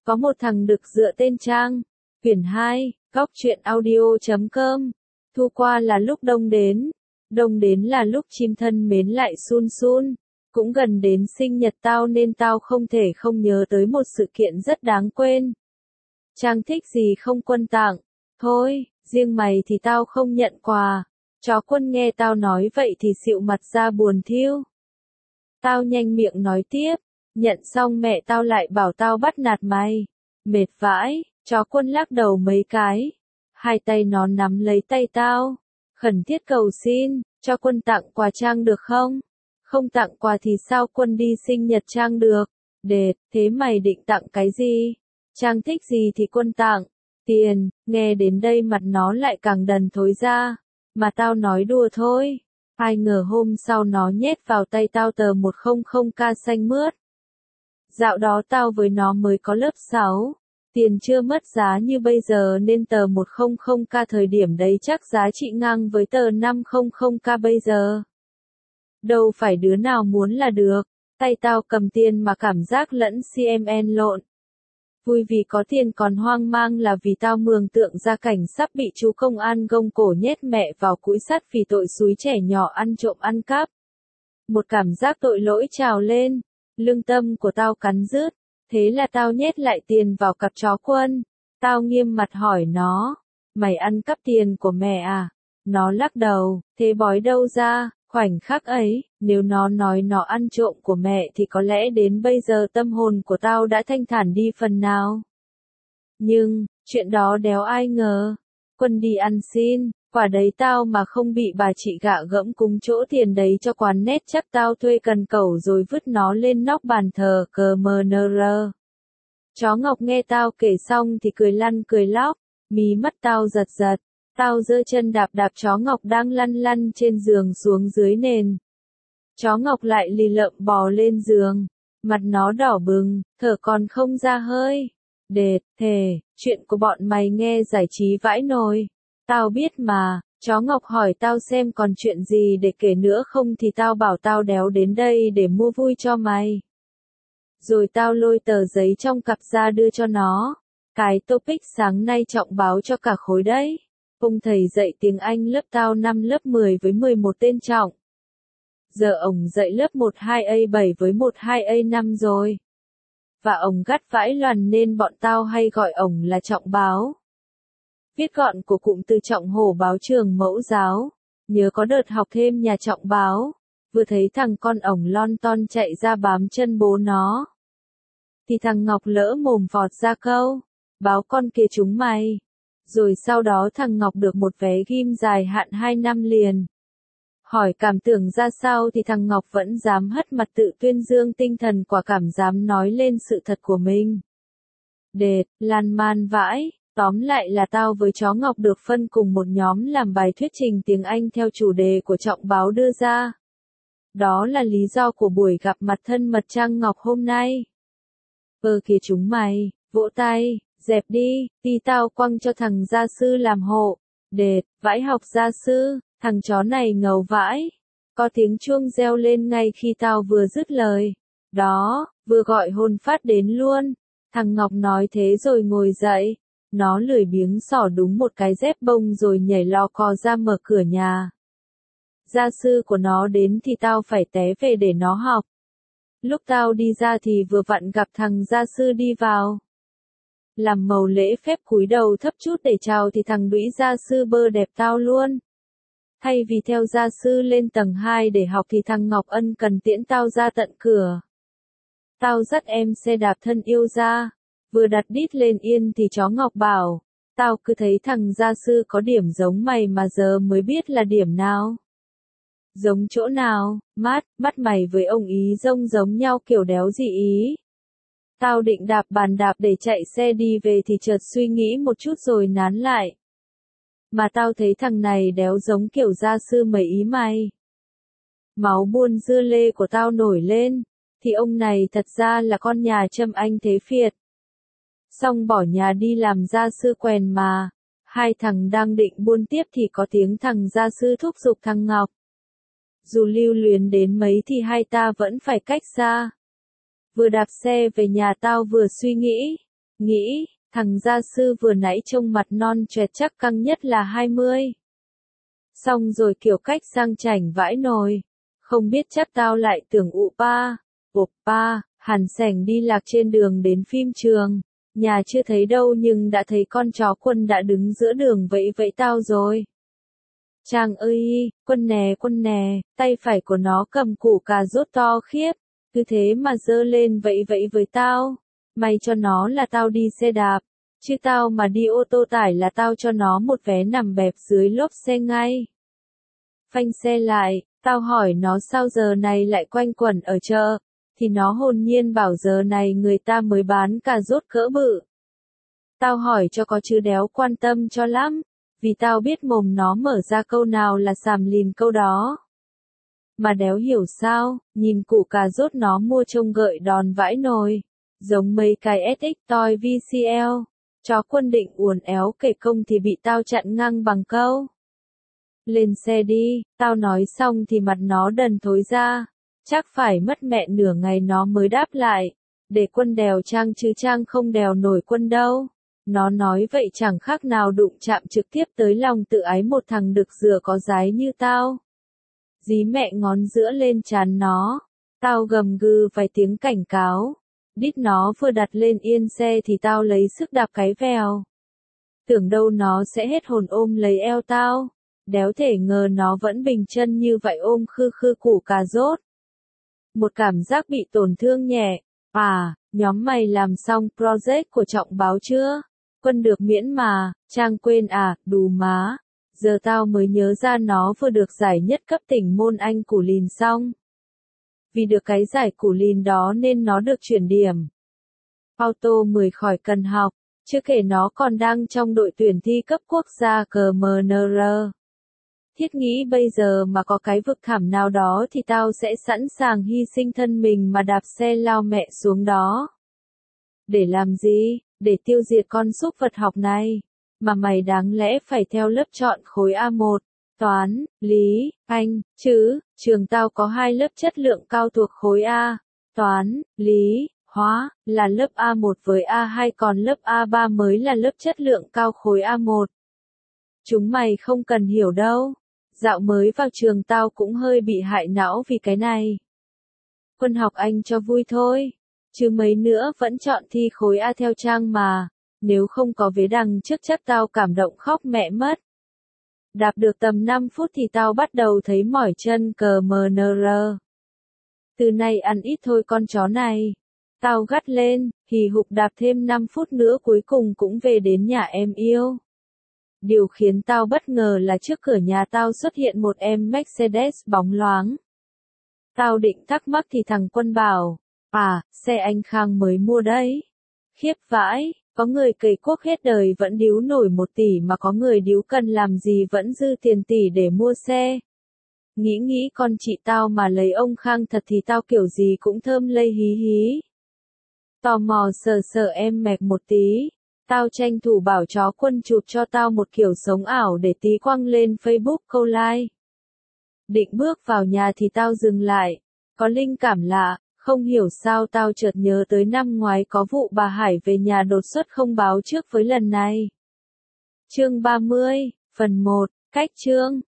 Có một thằng đực dựa tên Trang. Quyển 2, góc truyện audio.com. Thu qua là lúc đông đến. Đông đến là lúc chim thân mến lại sun sun. Cũng gần đến sinh nhật tao nên tao không thể không nhớ tới một sự kiện rất đáng quên. Trang thích gì không Quân tặng? Thôi, riêng mày thì tao không nhận quà. Chó Quân nghe tao nói vậy thì xịu mặt ra buồn thiu. Tao nhanh miệng nói tiếp. Nhận xong mẹ tao lại bảo tao bắt nạt mày. Mệt vãi, chó Quân lắc đầu mấy cái. Hai tay nó nắm lấy tay tao. Khẩn thiết cầu xin, cho Quân tặng quà Trang được không? Không tặng quà thì sao Quân đi sinh nhật Trang được? Đệt, thế mày định tặng cái gì? Trang thích gì thì Quân tặng. Tiền, nghe đến đây mặt nó lại càng đần thối ra. Mà tao nói đùa thôi. Ai ngờ hôm sau nó nhét vào tay tao tờ 100k xanh mướt. Dạo đó tao với nó mới có lớp 6. Tiền chưa mất giá như bây giờ nên tờ 100k thời điểm đấy chắc giá trị ngang với tờ 500k bây giờ. Đâu phải đứa nào muốn là được. Tay tao cầm tiền mà cảm giác lẫn CMN lộn. Vui vì có tiền còn hoang mang là vì tao mường tượng ra cảnh sắp bị chú công an gông cổ nhét mẹ vào cũi sắt vì tội xúi trẻ nhỏ ăn trộm ăn cắp. Một cảm giác tội lỗi trào lên, lương tâm của tao cắn rứt, thế là tao nhét lại tiền vào cặp chó Quân. Tao nghiêm mặt hỏi nó, mày ăn cắp tiền của mẹ à? Nó lắc đầu, thế bói đâu ra? Khoảnh khắc ấy, nếu nó nói nó ăn trộm của mẹ thì có lẽ đến bây giờ tâm hồn của tao đã thanh thản đi phần nào. Nhưng, chuyện đó đéo ai ngờ. Quân đi ăn xin, quả đấy tao mà không bị bà chị gạ gẫm cúng chỗ tiền đấy cho quán nét chắc tao thuê cần cẩu rồi vứt nó lên nóc bàn thờ CMNR. Chó Ngọc nghe tao kể xong thì cười lăn cười lóc, mí mắt tao giật giật. Tao giơ chân đạp đạp chó Ngọc đang lăn lăn trên giường xuống dưới nền. Chó Ngọc lại lì lợm bò lên giường. Mặt nó đỏ bừng, thở còn không ra hơi. Đệt, thề, chuyện của bọn mày nghe giải trí vãi nồi. Tao biết mà, chó Ngọc hỏi tao xem còn chuyện gì để kể nữa không thì tao bảo tao đéo đến đây để mua vui cho mày. Rồi tao lôi tờ giấy trong cặp ra đưa cho nó. Cái topic sáng nay trọng báo cho cả khối đấy. Ông thầy dạy tiếng Anh lớp tao năm lớp 10 với 11 tên Trọng. Giờ ổng dạy lớp 12A7 với 12A5 rồi. Và ổng gắt vãi loàn nên bọn tao hay gọi ổng là Trọng báo. Viết gọn của cụm từ Trọng Hổ báo trường mẫu giáo. Nhớ có đợt học thêm nhà Trọng báo. Vừa thấy thằng con ổng lon ton chạy ra bám chân bố nó. Thì thằng Ngọc lỡ mồm vọt ra câu. Báo con kia chúng mày. Rồi sau đó thằng Ngọc được một vé ghim dài hạn 2 năm liền. Hỏi cảm tưởng ra sao thì thằng Ngọc vẫn dám hất mặt tự tuyên dương tinh thần quả cảm dám nói lên sự thật của mình. Đệt, lan man vãi, tóm lại là tao với chó Ngọc được phân cùng một nhóm làm bài thuyết trình tiếng Anh theo chủ đề của Trọng báo đưa ra. Đó là lý do của buổi gặp mặt thân mật Trang Ngọc hôm nay. Kìa chúng mày, vỗ tay. Dẹp đi, tí tao quăng cho thằng gia sư làm hộ. Đệt, vãi học gia sư, thằng chó này ngầu vãi. Có tiếng chuông reo lên ngay khi tao vừa dứt lời. Đó, vừa gọi hồn phát đến luôn. Thằng Ngọc nói thế rồi ngồi dậy. Nó lười biếng xỏ đúng một cái dép bông rồi nhảy lò cò ra mở cửa nhà. Gia sư của nó đến thì tao phải té về để nó học. Lúc tao đi ra thì vừa vặn gặp thằng gia sư đi vào. Làm màu lễ phép cúi đầu thấp chút để chào thì thằng đũy gia sư bơ đẹp tao luôn. Thay vì theo gia sư lên tầng 2 để học thì thằng Ngọc ân cần tiễn tao ra tận cửa. Tao dắt em xe đạp thân yêu ra. Vừa đặt đít lên yên thì chó Ngọc bảo. Tao cứ thấy thằng gia sư có điểm giống mày mà giờ mới biết là điểm nào. Giống chỗ nào? Mắt mày với ông ý giống nhau kiểu đéo gì ý. Tao định đạp bàn đạp để chạy xe đi về thì chợt suy nghĩ một chút rồi nán lại. Mà tao thấy thằng này đéo giống kiểu gia sư mấy ý mày. Máu buôn dưa lê của tao nổi lên, thì ông này thật ra là con nhà Trâm Anh Thế Phiệt. Xong bỏ nhà đi làm gia sư quèn mà. Hai thằng đang định buôn tiếp thì có tiếng thằng gia sư thúc giục thằng Ngọc. Dù lưu luyến đến mấy thì hai ta vẫn phải cách xa. Vừa đạp xe về nhà tao vừa suy nghĩ. Nghĩ, thằng gia sư vừa nãy trông mặt non choẹt chắc căng nhất là 20. Xong rồi kiểu cách sang chảnh vãi nồi. Không biết chắc tao lại tưởng oppa, hàn sảnh đi lạc trên đường đến phim trường. Nhà chưa thấy đâu nhưng đã thấy con chó Quân đã đứng giữa đường vẫy vẫy tao rồi. Trang ơi, Quân nè, tay phải của nó cầm củ cà rốt to khiếp, cứ thế mà giơ lên vẫy vẫy với tao. May cho nó là tao đi xe đạp, chứ tao mà đi ô tô tải là tao cho nó một vé nằm bẹp dưới lốp xe ngay. Phanh xe lại, tao hỏi nó sao giờ này lại quanh quẩn ở chợ, thì nó hồn nhiên bảo giờ này người ta mới bán cà rốt cỡ bự. Tao hỏi cho có chứ đéo quan tâm cho lắm, vì tao biết mồm nó mở ra câu nào là sàm lìn câu đó. Mà đéo hiểu sao, nhìn củ cà rốt nó mua trông gợi đòn vãi nồi, giống mấy cái SX Toy VCL, chó Quân định uốn éo kể công thì bị tao chặn ngang bằng câu. Lên xe đi, tao nói xong thì mặt nó đần thối ra, chắc phải mất mẹ nửa ngày nó mới đáp lại, để Quân đèo Trang chứ Trang không đèo nổi Quân đâu. Nó nói vậy chẳng khác nào đụng chạm trực tiếp tới lòng tự ái một thằng đực dừa có dái như tao. Dí mẹ ngón giữa lên trán nó, tao gầm gừ vài tiếng cảnh cáo. Đít nó vừa đặt lên yên xe thì tao lấy sức đạp cái vèo. Tưởng đâu nó sẽ hết hồn ôm lấy eo tao. Đéo thể ngờ nó vẫn bình chân như vậy ôm khư khư củ cà rốt. Một cảm giác bị tổn thương nhẹ. Nhóm mày làm xong project của Trọng báo chưa? Quân được miễn mà, Trang quên đù má. Giờ tao mới nhớ ra nó vừa được giải nhất cấp tỉnh môn Anh Củ Lìn xong. Vì được cái giải Củ Lìn đó nên nó được chuyển điểm Auto 10 khỏi cần học, chưa kể nó còn đang trong đội tuyển thi cấp quốc gia CMNR. Thiết nghĩ bây giờ mà có cái vực thẳm nào đó thì tao sẽ sẵn sàng hy sinh thân mình mà đạp xe lao mẹ xuống đó. Để làm gì? Để tiêu diệt con súc vật học này. Mà mày đáng lẽ phải theo lớp chọn khối A1, toán, lý, anh, chứ, trường tao có 2 lớp chất lượng cao thuộc khối A, toán, lý, hóa, là lớp A1 với A2 còn lớp A3 mới là lớp chất lượng cao khối A1. Chúng mày không cần hiểu đâu. Dạo mới vào trường tao cũng hơi bị hại não vì cái này. Quân học Anh cho vui thôi, chứ mấy nữa vẫn chọn thi khối A theo Trang mà, nếu không có vế đằng trước chắc tao cảm động khóc mẹ mất. Đạp được tầm 5 phút thì tao bắt đầu thấy mỏi chân CMNR. Từ nay ăn ít thôi con chó này. Tao gắt lên, hì hục đạp thêm 5 phút nữa cuối cùng cũng về đến nhà em yêu. Điều khiến tao bất ngờ là trước cửa nhà tao xuất hiện một em Mercedes bóng loáng. Tao định thắc mắc thì thằng Quân bảo, xe anh Khang mới mua đấy. Khiếp vãi, có người cày cuốc hết đời vẫn điếu nổi 1 tỷ mà có người điếu cần làm gì vẫn dư tiền tỷ để mua xe. Nghĩ con chị tao mà lấy ông Khang thật thì tao kiểu gì cũng thơm lây hí hí. Tò mò sờ em mẹp một tí. Tao tranh thủ bảo chó Quân chụp cho tao một kiểu sống ảo để tí quăng lên Facebook câu like. Định bước vào nhà thì tao dừng lại. Có linh cảm lạ, không hiểu sao tao chợt nhớ tới năm ngoái có vụ bà Hải về nhà đột xuất không báo trước với lần này. Chương 30, phần 1, cách chương.